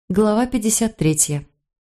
Глава 53.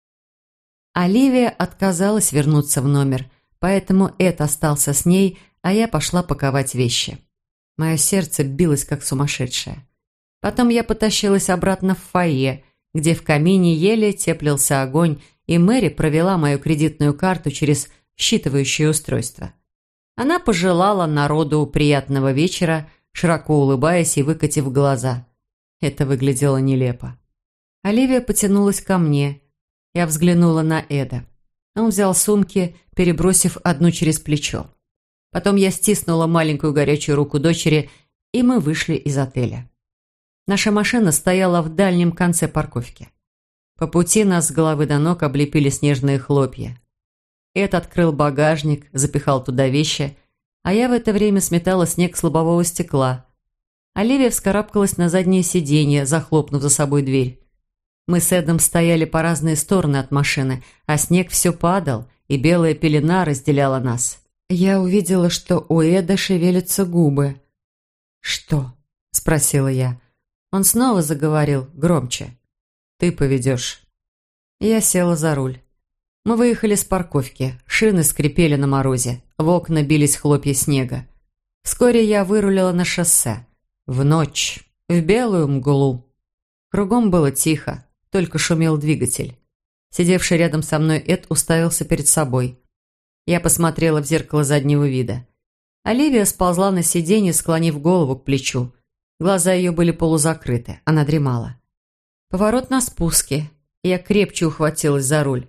Оливия отказалась вернуться в номер, поэтому Эд остался с ней, а я пошла паковать вещи. Мое сердце билось как сумасшедшее. Потом я потащилась обратно в фойе, где в камине еле теплился огонь, и Мэри провела мою кредитную карту через считывающее устройство. Она пожелала народу приятного вечера, широко улыбаясь и выкатив глаза. Это выглядело нелепо. Оливия потянулась ко мне. Я взглянула на Эда. Он взял сумки, перебросив одну через плечо. Потом я стиснула маленькую горячую руку дочери, и мы вышли из отеля. Наша машина стояла в дальнем конце парковки. По пути нас с головы до ног облепили снежные хлопья. Эд открыл багажник, запихал туда вещи, а я в это время сметала снег с лобового стекла. Оливия вскарабкалась на заднее сиденье, захлопнув за собой дверь. Мы с Эдом стояли по разные стороны от машины, а снег все падал, и белая пелена разделяла нас. Я увидела, что у Эда шевелятся губы. «Что?» – спросила я. Он снова заговорил громче. «Ты поведешь». Я села за руль. Мы выехали с парковки, шины скрипели на морозе, в окна бились хлопья снега. Вскоре я вырулила на шоссе. В ночь, в белую мглу. Кругом было тихо. Только шумел двигатель. Сидевший рядом со мной Эд уставился перед собой. Я посмотрела в зеркало заднего вида. Оливия сползла на сиденье, склонив голову к плечу. Глаза ее были полузакрыты, она дремала. Поворот на спуске. Я крепче ухватилась за руль.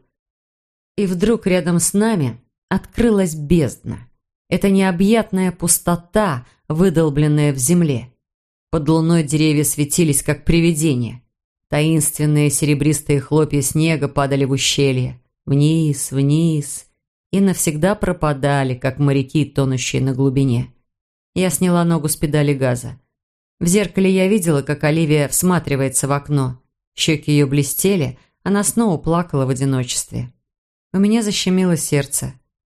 И вдруг рядом с нами открылась бездна. Это необъятная пустота, выдолбленная в земле. Под луной деревья светились, как привидения. Таинственные серебристые хлопья снега падали в ущелье. Вниз, вниз. И навсегда пропадали, как моряки, тонущие на глубине. Я сняла ногу с педали газа. В зеркале я видела, как Оливия всматривается в окно. Щеки ее блестели, она снова плакала в одиночестве. У меня защемило сердце.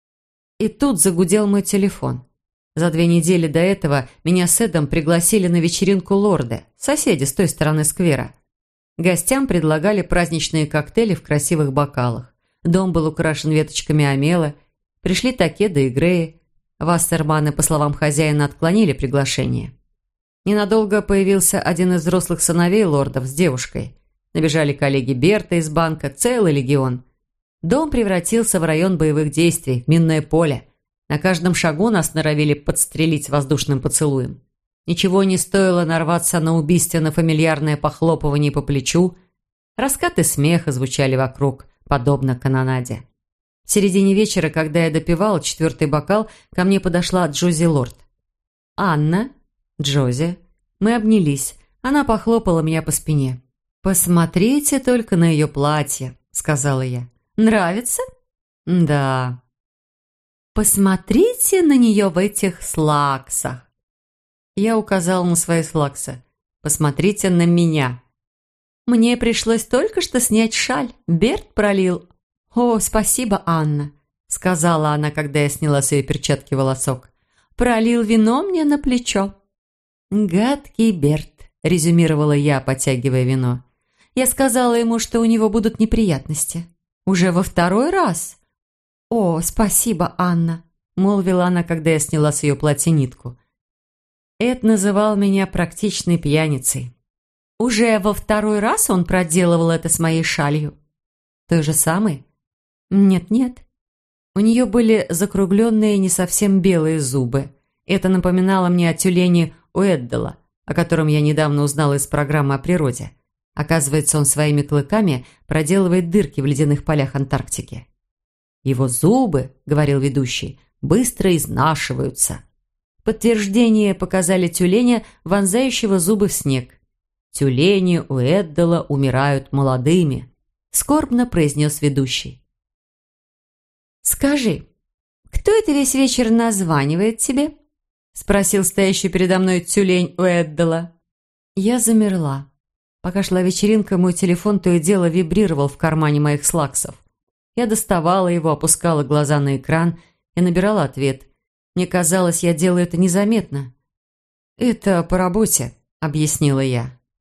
И тут загудел мой телефон. За 2 недели до этого меня с Эдом пригласили на вечеринку лорда, соседи с той стороны сквера. Гостям предлагали праздничные коктейли в красивых бокалах. Дом был украшен веточками омела. Пришли Такеда и Греи. Вассерманы, по словам хозяина, отклонили приглашение. Ненадолго появился один из взрослых сыновей лордов с девушкой. Набежали коллеги Берта из банка, целый легион. Дом превратился в район боевых действий, минное поле. На каждом шагу нас норовили подстрелить воздушным поцелуем. Ничего не стоило нарваться на убийственно-фамильярное похлопывание по плечу. Раскаты смеха звучали вокруг, подобно канонаде. В середине вечера, когда я допивала 4-й бокал, ко мне подошла Джози Лорд. «Анна, Джози». Мы обнялись. Она похлопала меня по спине. «Посмотрите только на ее платье», — сказала я. «Нравится?» «Да». «Посмотрите на нее в этих слаксах». Я указала на свои слаксы. «Посмотрите на меня». «Мне пришлось только что снять шаль. Берт пролил». «О, спасибо, Анна», — сказала она, когда я сняла с ее перчатки волосок. «Пролил вино мне на плечо». «Гадкий Берт», — резюмировала я, потягивая вино. «Я сказала ему, что у него будут неприятности. Уже во 2-й раз». «О, спасибо, Анна», — молвила она, когда я сняла с ее платья нитку. Эд называл меня практичной пьяницей. «Уже во 2-й раз он проделывал это с моей шалью?» «Той же самой?» «Нет-нет». У нее были закругленные, не совсем белые зубы. Это напоминало мне о тюлене Уэддала, о котором я недавно узнала из программы о природе. Оказывается, он своими клыками проделывает дырки в ледяных полях Антарктики. «Его зубы, — говорил ведущий, — быстро изнашиваются». В подтверждение показали тюленя, вонзающего зубы в снег. «Тюлени Уэддала умирают молодыми», — скорбно произнес ведущий. «Скажи, кто это весь вечер названивает тебе?» — спросил стоящий передо мной тюлень Уэддала. Я замерла. Пока шла вечеринка, мой телефон то и дело вибрировал в кармане моих слаксов. Я доставала его, опускала глаза на экран и набирала ответ. Мне казалось, я делаю это незаметно. «Это по работе», — объяснила я.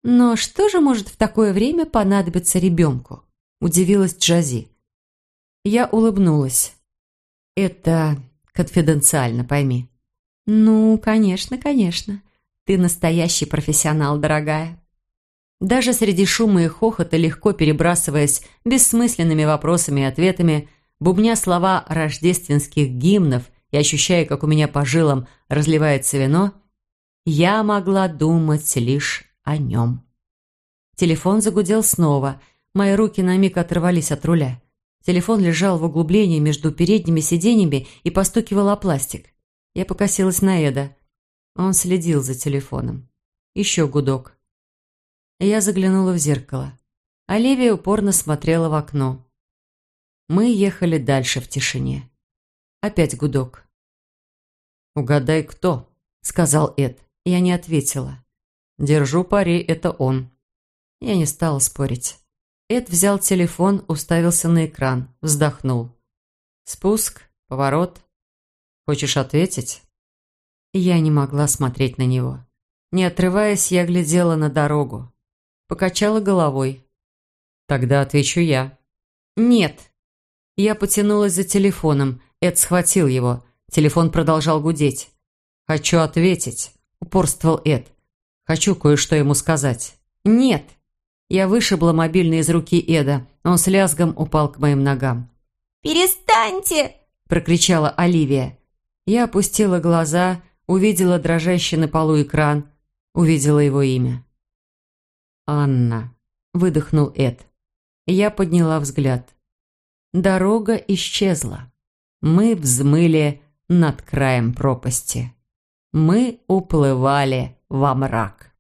«Но что же может в такое время понадобиться ребенку?» – удивилась Джози. Я улыбнулась. «Это конфиденциально, пойми». «Ну, конечно, конечно. Ты настоящий профессионал, дорогая». Даже среди шума и хохота, легко перебрасываясь бессмысленными вопросами и ответами, бубня слова рождественских гимнов и ощущая, как у меня по жилам разливается вино, я могла думать лишь о нем. Телефон загудел снова. Мои руки на миг оторвались от руля. Телефон лежал в углублении между передними сиденьями и постукивал о пластик. Я покосилась на Эда. Он следил за телефоном. Еще гудок. Я заглянула в зеркало. Оливия упорно смотрела в окно. Мы ехали дальше в тишине. Опять гудок. «Угадай, кто?» – сказал Эд. Я не ответила. «Держу пари, это он». Я не стала спорить. Эд взял телефон, уставился на экран, вздохнул. «Спуск, поворот. Хочешь ответить?» Я не могла смотреть на него. Не отрываясь, я глядела на дорогу. Покачала головой. «Тогда отвечу я». «Нет». Я потянулась за телефоном. Эд схватил его. Телефон продолжал гудеть. «Хочу ответить», — упорствовал Эд. «Хочу кое-что ему сказать». «Нет». Я вышибла мобильный из руки Эда. Он с лязгом упал к моим ногам. «Перестаньте!» – прокричала Оливия. Я опустила глаза, увидела дрожащий на полу экран, увидела его имя. «Анна», – выдохнул Эд. Я подняла взгляд. Дорога исчезла. Мы взмыли над краем пропасти. Мы уплывали во мрак.